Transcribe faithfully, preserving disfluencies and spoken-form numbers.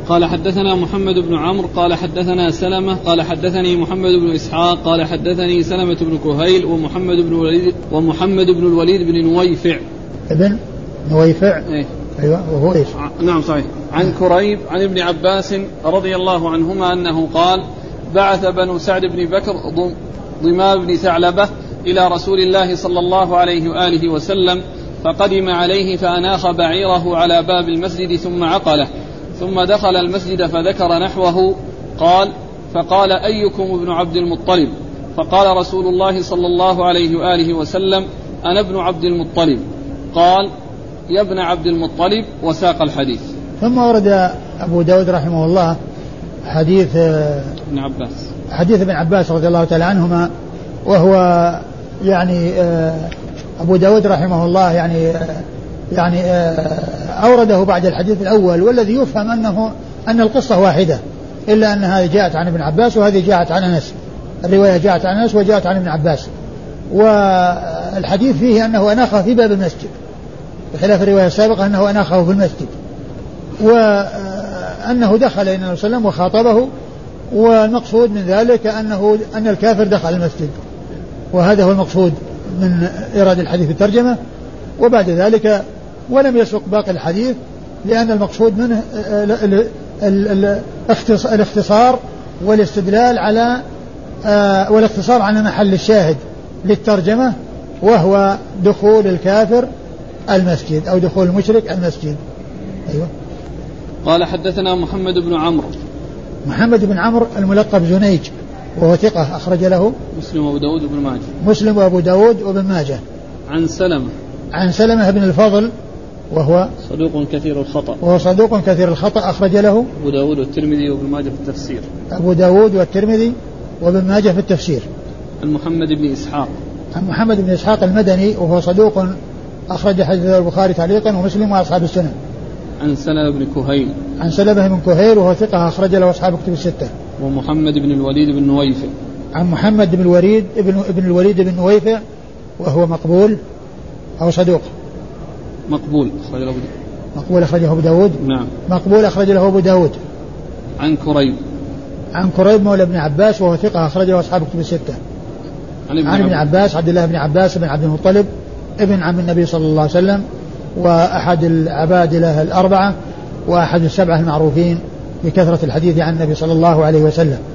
قال حدثنا محمد بن عمرو قال حدثنا سلمة قال حدثني محمد بن إسحاق قال حدثني سلمة بن كهيل ومحمد بن الوليد ومحمد بن الوليد بن نويفع ابن نويفع إيه؟ أيوة وهو إيش؟ نعم صحيح. عن كريب عن ابن عباس رضي الله عنهما أنه قال بعث بنو سعد بن بكر ضمام بن ثعلبة إلى رسول الله صلى الله عليه وآله وسلم فقدم عليه فأناخ بعيره على باب المسجد ثم عقله ثم دخل المسجد فذكر نحوه قال فقال أيكم ابن عبد المطلب فقال رسول الله صلى الله عليه وآله وسلم أنا ابن عبد المطلب قال يا ابن عبد المطلب وساق الحديث. ثم ورد أبو داود رحمه الله حديث ابن عباس حديث ابن عباس رضي الله تعالى عنهما وهو يعني أبو داود رحمه الله يعني يعني أورده بعد الحديث الأول والذي يفهم أنه أن القصة واحدة إلا أن هذه جاءت عن ابن عباس وهذه جاءت عن أنس الرواية جاءت عن أنس وجاءت عن ابن عباس والحديث فيه أنه أناخه في باب المسجد بخلاف الرواية السابقة أنه أناخه في المسجد وأنه دخل إلى النبي صلى الله عليه وسلم وخاطبه والمقصود من ذلك أنه أن الكافر دخل المسجد وهذا هو المقصود من إيراد الحديث في الترجمة. وبعد ذلك ولم يسبق باقي الحديث لأن المقصود منه الاختصار والاستدلال على والاختصار على محل الشاهد للترجمة وهو دخول الكافر المسجد أو دخول المشرك المسجد. أيوة. قال حدثنا محمد بن عمرو محمد بن عمرو الملقب زنيج وهو ثقة أخرج له مسلم وأبو داود وابن ماجه مسلم وأبو داود وابن ماجه. عن سلمة عن سلمة بن الفضل وهو صدوق كثير الخطأ وهو صدوق كثير الخطأ أخرج له أبو داود والترمذي وابن ماجه في التفسير أبو داود والترمذي وابن ماجه في التفسير. عن محمد بن إسحاق عن محمد بن إسحاق المدني وهو صدوق أخرج حديث البخاري تعليقا ومسلم وأصحاب السنن. عن سلمة بن كهيل عن سلمة بن كهيل وهو ثقة أخرج له أصحاب كتب الستة. ومحمد بن الوليد بن نويفع عن محمد بن الوليد ابن ابن الوليد بن نويفع وهو مقبول أو صدوق مقبول أخرج له مقبول أخرجه أبو داود. نعم مقبول أخرج له أبو داود. عن كريب عن كريب مولى ابن عباس وهو ثقة أخرج له أصحاب كتب الستة. عن ابن, عن ابن عباس عبد الله بن عباس بن عبد المطلب ابن عم النبي صلى الله عليه وسلم وأحد العبادلة الأربعة وأحد السبعة المعروفين بكثرة الحديث عن النبي صلى الله عليه وسلم.